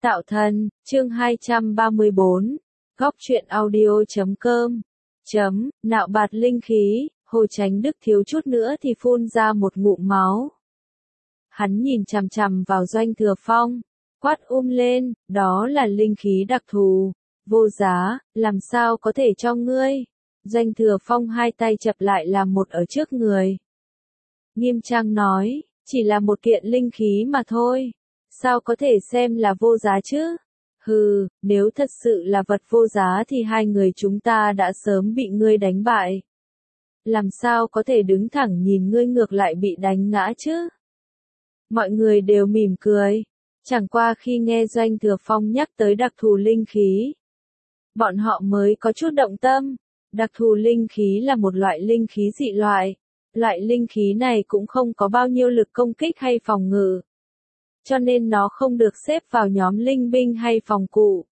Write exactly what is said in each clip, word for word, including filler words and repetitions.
Tạo thần, chương hai trăm ba mươi bốn, góc truyện audio chấm com, chấm, nạo bạt linh khí, Hồ Chánh Đức thiếu chút nữa thì phun ra một ngụm máu. Hắn nhìn chằm chằm vào Doanh Thừa Phong, quát um lên, đó là linh khí đặc thù, vô giá, làm sao có thể cho ngươi. Doanh Thừa Phong hai tay chập lại làm một ở trước người. Nghiêm trang nói, chỉ là một kiện linh khí mà thôi. Sao có thể xem là vô giá chứ? Hừ, nếu thật sự là vật vô giá thì hai người chúng ta đã sớm bị ngươi đánh bại. Làm sao có thể đứng thẳng nhìn ngươi ngược lại bị đánh ngã chứ? Mọi người đều mỉm cười. Chẳng qua khi nghe Doanh Thừa Phong nhắc tới đặc thù linh khí, bọn họ mới có chút động tâm. Đặc thù linh khí là một loại linh khí dị loại. Loại linh khí này cũng không có bao nhiêu lực công kích hay phòng ngự, cho nên nó không được xếp vào nhóm linh binh hay phòng cụ.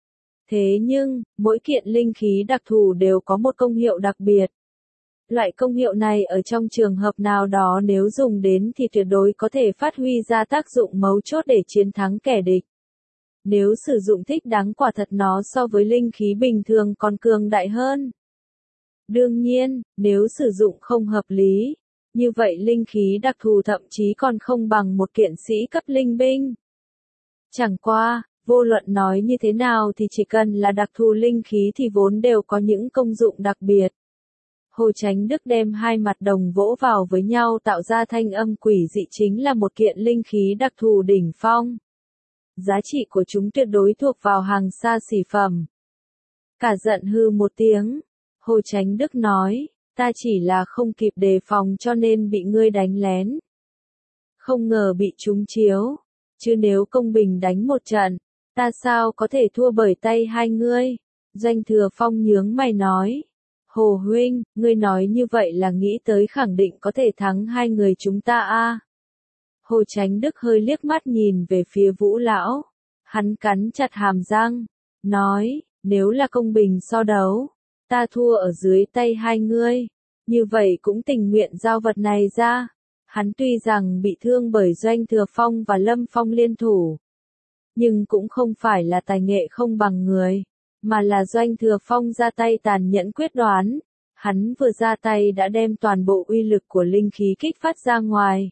Thế nhưng, mỗi kiện linh khí đặc thù đều có một công hiệu đặc biệt. Loại công hiệu này ở trong trường hợp nào đó nếu dùng đến thì tuyệt đối có thể phát huy ra tác dụng mấu chốt để chiến thắng kẻ địch. Nếu sử dụng thích đáng quả thật nó so với linh khí bình thường còn cường đại hơn. Đương nhiên, nếu sử dụng không hợp lý, như vậy linh khí đặc thù thậm chí còn không bằng một kiện sĩ cấp linh binh. Chẳng qua, vô luận nói như thế nào thì chỉ cần là đặc thù linh khí thì vốn đều có những công dụng đặc biệt. Hồ Chánh Đức đem hai mặt đồng vỗ vào với nhau tạo ra thanh âm quỷ dị chính là một kiện linh khí đặc thù đỉnh phong. Giá trị của chúng tuyệt đối thuộc vào hàng xa xỉ phẩm. Cả giận hư một tiếng, Hồ Chánh Đức nói, ta chỉ là không kịp đề phòng cho nên bị ngươi đánh lén. Không ngờ bị trúng chiếu, chứ nếu công bình đánh một trận, ta sao có thể thua bởi tay hai ngươi. Doanh Thừa Phong nhướng mày nói, Hồ huynh, ngươi nói như vậy là nghĩ tới khẳng định có thể thắng hai người chúng ta a? Hồ Chánh Đức hơi liếc mắt nhìn về phía Vũ lão, hắn cắn chặt hàm răng, nói, nếu là công bình so đấu, ta thua ở dưới tay hai ngươi, như vậy cũng tình nguyện giao vật này ra. Hắn tuy rằng bị thương bởi Doanh Thừa Phong và Lâm Phong liên thủ, nhưng cũng không phải là tài nghệ không bằng người, mà là Doanh Thừa Phong ra tay tàn nhẫn quyết đoán. Hắn vừa ra tay đã đem toàn bộ uy lực của linh khí kích phát ra ngoài.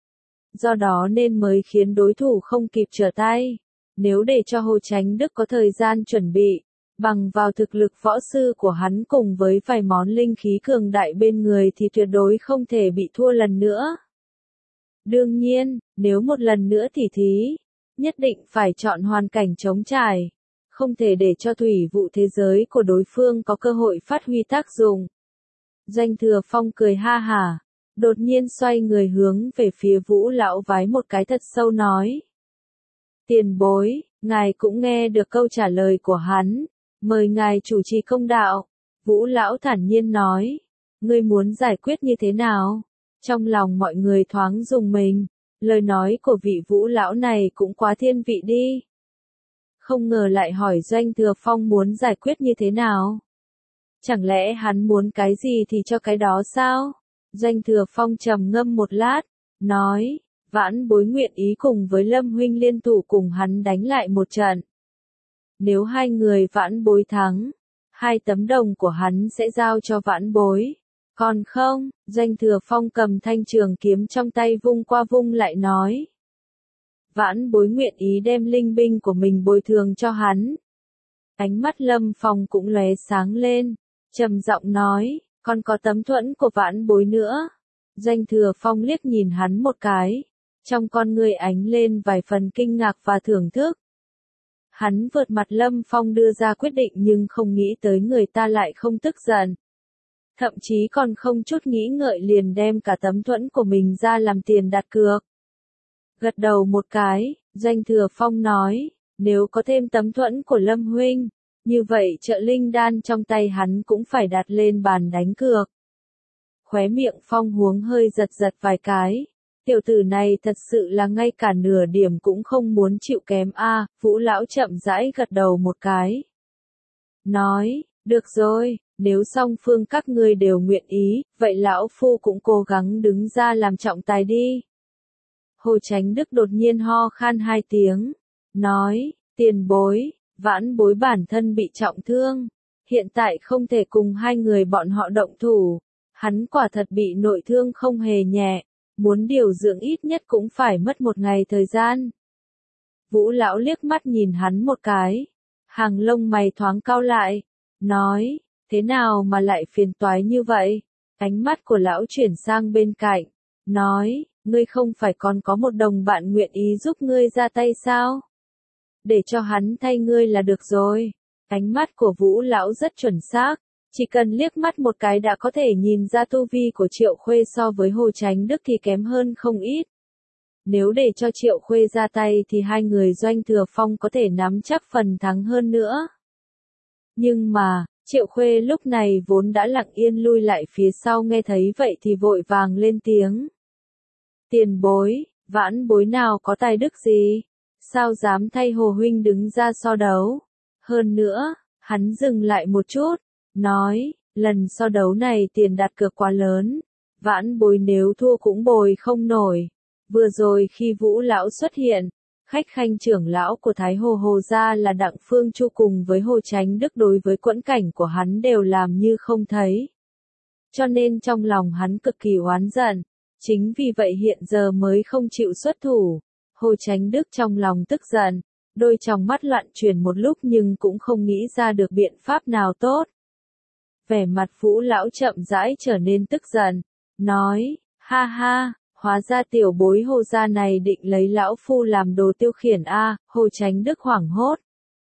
Do đó nên mới khiến đối thủ không kịp trở tay. Nếu để cho Hồ Chánh Đức có thời gian chuẩn bị, bằng vào thực lực võ sư của hắn cùng với vài món linh khí cường đại bên người thì tuyệt đối không thể bị thua lần nữa. Đương nhiên, nếu một lần nữa tỉ thí, nhất định phải chọn hoàn cảnh trống trải, không thể để cho thủy vụ thế giới của đối phương có cơ hội phát huy tác dụng. Doanh Thừa Phong cười ha hả, đột nhiên xoay người hướng về phía Vũ lão vái một cái thật sâu nói. Tiền bối, ngài cũng nghe được câu trả lời của hắn. Mời ngài chủ trì công đạo. Vũ lão thản nhiên nói. Ngươi muốn giải quyết như thế nào? Trong lòng mọi người thoáng rùng mình. Lời nói của vị Vũ lão này cũng quá thiên vị đi. Không ngờ lại hỏi Doanh Thừa Phong muốn giải quyết như thế nào? Chẳng lẽ hắn muốn cái gì thì cho cái đó sao? Doanh Thừa Phong trầm ngâm một lát, nói, Vãn Bối nguyện ý cùng với Lâm huynh liên thủ cùng hắn đánh lại một trận. Nếu hai người Vãn Bối thắng, hai tấm đồng của hắn sẽ giao cho Vãn Bối. Còn không, Doanh Thừa Phong cầm thanh trường kiếm trong tay vung qua vung lại nói. Vãn Bối nguyện ý đem linh binh của mình bồi thường cho hắn. Ánh mắt Lâm Phong cũng lóe sáng lên, trầm giọng nói, còn có tấm thuẫn của Vãn Bối nữa. Doanh Thừa Phong liếc nhìn hắn một cái, trong con người ánh lên vài phần kinh ngạc và thưởng thức. Hắn vượt mặt Lâm Phong đưa ra quyết định nhưng không nghĩ tới người ta lại không tức giận. Thậm chí còn không chút nghĩ ngợi liền đem cả tấm thuẫn của mình ra làm tiền đặt cược. Gật đầu một cái, Doanh Thừa Phong nói, nếu có thêm tấm thuẫn của Lâm huynh, như vậy trợ linh đan trong tay hắn cũng phải đặt lên bàn đánh cược. Khóe miệng Phong Huống hơi giật giật vài cái. Tiểu tử này thật sự là ngay cả nửa điểm cũng không muốn chịu kém a. À, Vũ lão chậm rãi gật đầu một cái. Nói, được rồi, nếu song phương các ngươi đều nguyện ý, vậy lão phu cũng cố gắng đứng ra làm trọng tài đi. Hồ Chánh Đức đột nhiên ho khan hai tiếng, nói, Tiền bối, vãn bối bản thân bị trọng thương, hiện tại không thể cùng hai người bọn họ động thủ, hắn quả thật bị nội thương không hề nhẹ, muốn điều dưỡng ít nhất cũng phải mất một ngày thời gian. Vũ lão liếc mắt nhìn hắn một cái, hàng lông mày thoáng cau lại, nói, thế nào mà lại phiền toái như vậy? Ánh mắt của lão chuyển sang bên cạnh, nói, ngươi không phải còn có một đồng bạn nguyện ý giúp ngươi ra tay sao? Để cho hắn thay ngươi là được rồi. Ánh mắt của Vũ lão rất chuẩn xác, chỉ cần liếc mắt một cái đã có thể nhìn ra tu vi của Triệu Khuê so với Hồ Chánh Đức thì kém hơn không ít. Nếu để cho Triệu Khuê ra tay thì hai người Doanh Thừa Phong có thể nắm chắc phần thắng hơn nữa. Nhưng mà, Triệu Khuê lúc này vốn đã lặng yên lui lại phía sau, nghe thấy vậy thì vội vàng lên tiếng. Tiền bối, vãn bối nào có tài đức gì? Sao dám thay Hồ huynh đứng ra so đấu? Hơn nữa, hắn dừng lại một chút, nói, lần so đấu này tiền đặt cược quá lớn, vãn bối nếu thua cũng bồi không nổi. Vừa rồi khi Vũ lão xuất hiện, khách khanh trưởng lão của Thái Hồ Hồ gia là Đặng Phương Chu cùng với Hồ Chánh Đức đối với quẫn cảnh của hắn đều làm như không thấy. Cho nên trong lòng hắn cực kỳ oán giận, chính vì vậy hiện giờ mới không chịu xuất thủ. Hồ Chánh Đức trong lòng tức giận, đôi tròng mắt loạn chuyển một lúc nhưng cũng không nghĩ ra được biện pháp nào tốt. Vẻ mặt Vũ lão chậm rãi trở nên tức giận, nói, ha ha, hóa ra tiểu bối Hồ gia này định lấy lão phu làm đồ tiêu khiển a. À, Hồ Chánh Đức hoảng hốt,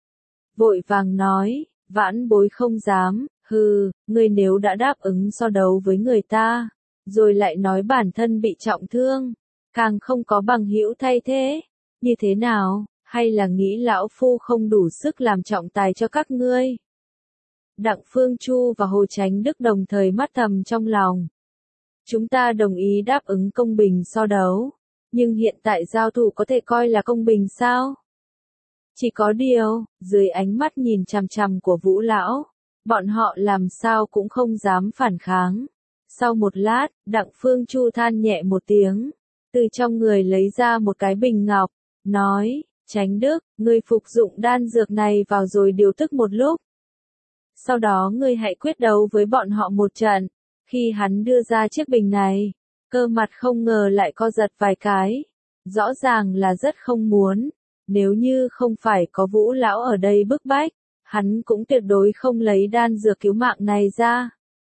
vội vàng nói, vãn bối không dám, hừ, ngươi nếu đã đáp ứng so đấu với người ta, rồi lại nói bản thân bị trọng thương, càng không có bằng hữu thay thế, như thế nào, hay là nghĩ lão phu không đủ sức làm trọng tài cho các ngươi? Đặng Phương Chu và Hồ Chánh Đức đồng thời mắt thầm trong lòng. Chúng ta đồng ý đáp ứng công bình so đấu, nhưng hiện tại giao thủ có thể coi là công bình sao? Chỉ có điều, dưới ánh mắt nhìn chằm chằm của Vũ lão, bọn họ làm sao cũng không dám phản kháng. Sau một lát, Đặng Phương Chu than nhẹ một tiếng, từ trong người lấy ra một cái bình ngọc, nói, Chánh Đức, ngươi phục dụng đan dược này vào rồi điều tức một lúc. Sau đó ngươi hãy quyết đấu với bọn họ một trận. Khi hắn đưa ra chiếc bình này, cơ mặt không ngờ lại co giật vài cái. Rõ ràng là rất không muốn, nếu như không phải có Vũ lão ở đây bức bách, hắn cũng tuyệt đối không lấy đan dược cứu mạng này ra.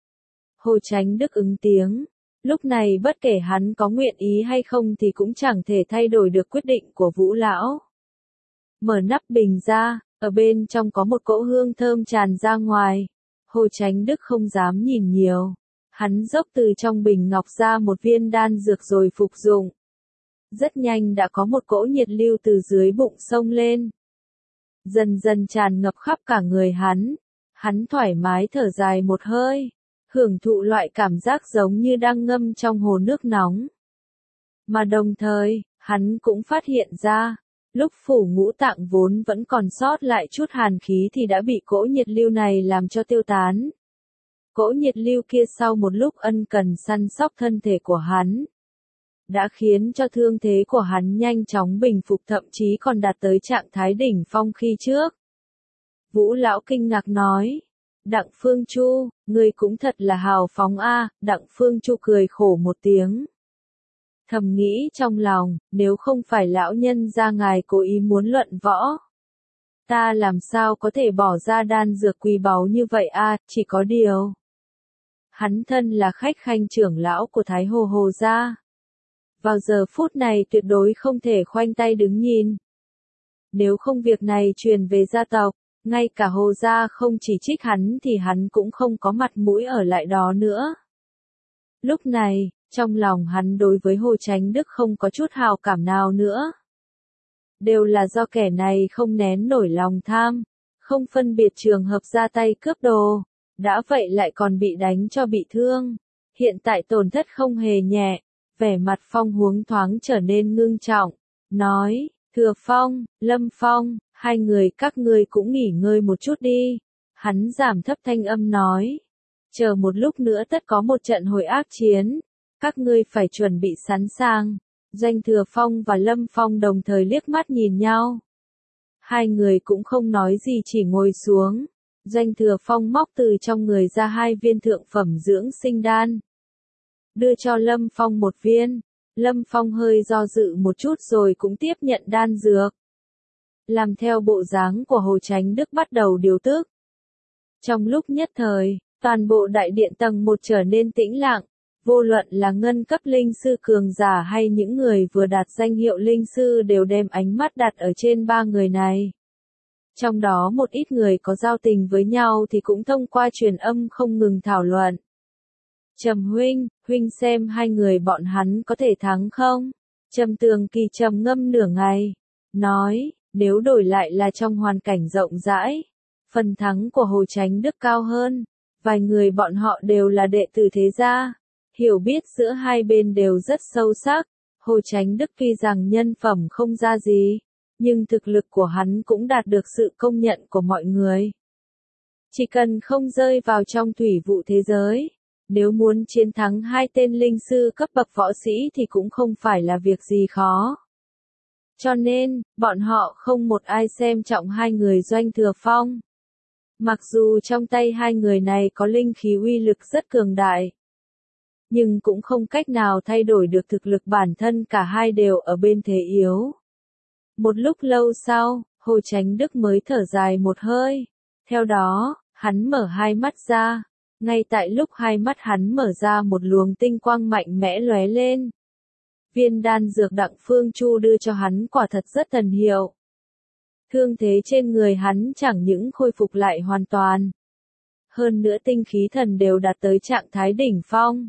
Hồ Chánh Đức ứng tiếng, lúc này bất kể hắn có nguyện ý hay không thì cũng chẳng thể thay đổi được quyết định của Vũ lão. Mở nắp bình ra, ở bên trong có một cỗ hương thơm tràn ra ngoài. Hồ Chánh Đức không dám nhìn nhiều. Hắn dốc từ trong bình ngọc ra một viên đan dược rồi phục dụng. Rất nhanh đã có một cỗ nhiệt lưu từ dưới bụng xông lên. Dần dần tràn ngập khắp cả người hắn. Hắn thoải mái thở dài một hơi, hưởng thụ loại cảm giác giống như đang ngâm trong hồ nước nóng. Mà đồng thời, hắn cũng phát hiện ra, lúc phủ ngũ tạng vốn vẫn còn sót lại chút hàn khí thì đã bị cỗ nhiệt lưu này làm cho tiêu tán. Cỗ nhiệt lưu kia sau một lúc ân cần săn sóc thân thể của hắn, đã khiến cho thương thế của hắn nhanh chóng bình phục, thậm chí còn đạt tới trạng thái đỉnh phong khi trước. Vũ lão kinh ngạc nói, Đặng Phương Chu, ngươi cũng thật là hào phóng a. Đặng Phương Chu cười khổ một tiếng, thầm nghĩ trong lòng, nếu không phải lão nhân gia ngài cố ý muốn luận võ, ta làm sao có thể bỏ ra đan dược quý báu như vậy a. Chỉ có điều, hắn thân là khách khanh trưởng lão của Thái Hồ Hồ gia, vào giờ phút này tuyệt đối không thể khoanh tay đứng nhìn. Nếu không việc này truyền về gia tộc, ngay cả Hồ gia không chỉ trích hắn thì hắn cũng không có mặt mũi ở lại đó nữa. Lúc này, trong lòng hắn đối với Hồ Chánh Đức không có chút hào cảm nào nữa. Đều là do kẻ này không nén nổi lòng tham, không phân biệt trường hợp ra tay cướp đồ, đã vậy lại còn bị đánh cho bị thương. Hiện tại tổn thất không hề nhẹ, vẻ mặt Phong Huống thoáng trở nên ngưng trọng, nói, Thừa Phong, Lâm Phong, hai người các ngươi cũng nghỉ ngơi một chút đi. Hắn giảm thấp thanh âm nói, chờ một lúc nữa tất có một trận hồi ác chiến, các ngươi phải chuẩn bị sẵn sàng. Doanh Thừa Phong và Lâm Phong đồng thời liếc mắt nhìn nhau. Hai người cũng không nói gì chỉ ngồi xuống. Doanh Thừa Phong móc từ trong người ra hai viên thượng phẩm dưỡng sinh đan. Đưa cho Lâm Phong một viên. Lâm Phong hơi do dự một chút rồi cũng tiếp nhận đan dược. Làm theo bộ dáng của Hồ Chánh Đức bắt đầu điều tức. Trong lúc nhất thời, toàn bộ đại điện tầng một trở nên tĩnh lặng. Vô luận là ngân cấp linh sư cường giả hay những người vừa đạt danh hiệu linh sư đều đem ánh mắt đặt ở trên ba người này. Trong đó một ít người có giao tình với nhau thì cũng thông qua truyền âm không ngừng thảo luận. Trầm huynh, huynh xem hai người bọn hắn có thể thắng không? Trầm Tường Kỳ trầm ngâm nửa ngày, nói, nếu đổi lại là trong hoàn cảnh rộng rãi, phần thắng của Hồ Chánh Đức cao hơn. Vài người bọn họ đều là đệ tử thế gia, hiểu biết giữa hai bên đều rất sâu sắc. Hồ Chánh Đức tuy rằng nhân phẩm không ra gì, nhưng thực lực của hắn cũng đạt được sự công nhận của mọi người. Chỉ cần không rơi vào trong thủy vụ thế giới, nếu muốn chiến thắng hai tên linh sư cấp bậc võ sĩ thì cũng không phải là việc gì khó. Cho nên, bọn họ không một ai xem trọng hai người Doanh Thừa Phong. Mặc dù trong tay hai người này có linh khí uy lực rất cường đại, nhưng cũng không cách nào thay đổi được thực lực bản thân, cả hai đều ở bên thế yếu. Một lúc lâu sau, Hồ Chánh Đức mới thở dài một hơi. Theo đó, hắn mở hai mắt ra. Ngay tại lúc hai mắt hắn mở ra, một luồng tinh quang mạnh mẽ lóe lên. Viên đan dược Đặng Phương Chu đưa cho hắn quả thật rất thần hiệu. Thương thế trên người hắn chẳng những khôi phục lại hoàn toàn, hơn nữa tinh khí thần đều đạt tới trạng thái đỉnh phong.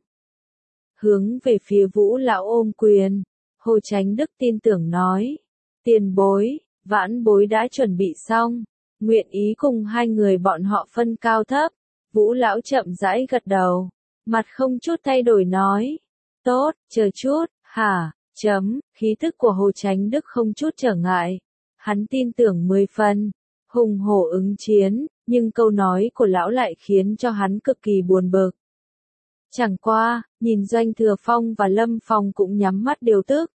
Hướng về phía Vũ lão ôm quyền, Hồ Chánh Đức tin tưởng nói, tiền bối, vãn bối đã chuẩn bị xong, nguyện ý cùng hai người bọn họ phân cao thấp. Vũ lão chậm rãi gật đầu, mặt không chút thay đổi nói, tốt, chờ chút, hả, chấm, khí thức của Hồ Chánh Đức không chút trở ngại, hắn tin tưởng mười phần, hùng hổ ứng chiến, nhưng câu nói của lão lại khiến cho hắn cực kỳ buồn bực. Chẳng qua, nhìn Doanh Thừa Phong và Lâm Phong cũng nhắm mắt điều tức.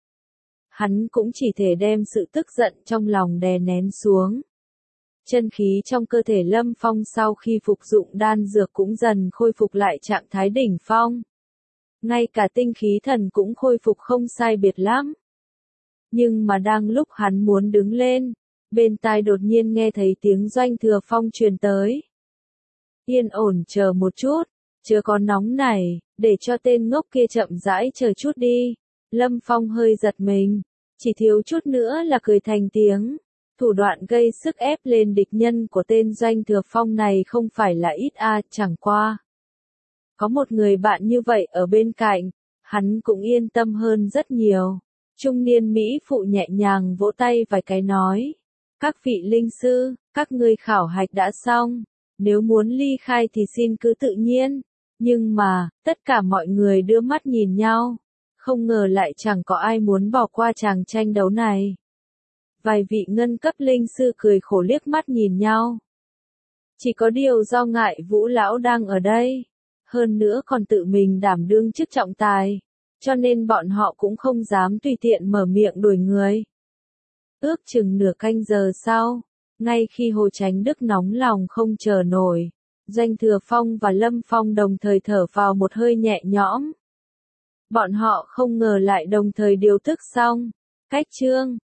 Hắn cũng chỉ thể đem sự tức giận trong lòng đè nén xuống. Chân khí trong cơ thể Lâm Phong sau khi phục dụng đan dược cũng dần khôi phục lại trạng thái đỉnh phong. Ngay cả tinh khí thần cũng khôi phục không sai biệt lắm. Nhưng mà đang lúc hắn muốn đứng lên, bên tai đột nhiên nghe thấy tiếng Doanh Thừa Phong truyền tới. Yên ổn chờ một chút, chớ có nóng này, để cho tên ngốc kia chậm rãi chờ chút đi. Lâm Phong hơi giật mình, chỉ thiếu chút nữa là cười thành tiếng. Thủ đoạn gây sức ép lên địch nhân của tên Doanh Thừa Phong này không phải là ít a, à, chẳng qua. Có một người bạn như vậy ở bên cạnh, hắn cũng yên tâm hơn rất nhiều. Trung niên Mỹ phụ nhẹ nhàng vỗ tay vài cái nói. Các vị linh sư, các ngươi khảo hạch đã xong. Nếu muốn ly khai thì xin cứ tự nhiên. Nhưng mà, tất cả mọi người đưa mắt nhìn nhau. Không ngờ lại chẳng có ai muốn bỏ qua chàng tranh đấu này. Vài vị ngân cấp linh sư cười khổ liếc mắt nhìn nhau. Chỉ có điều do ngại Vũ lão đang ở đây, hơn nữa còn tự mình đảm đương chức trọng tài, cho nên bọn họ cũng không dám tùy tiện mở miệng đuổi người. Ước chừng nửa canh giờ sau, ngay khi Hồ Chánh Đức nóng lòng không chờ nổi, Doanh Thừa Phong và Lâm Phong đồng thời thở vào một hơi nhẹ nhõm. Bọn họ không ngờ lại đồng thời điều tức xong. Cách chương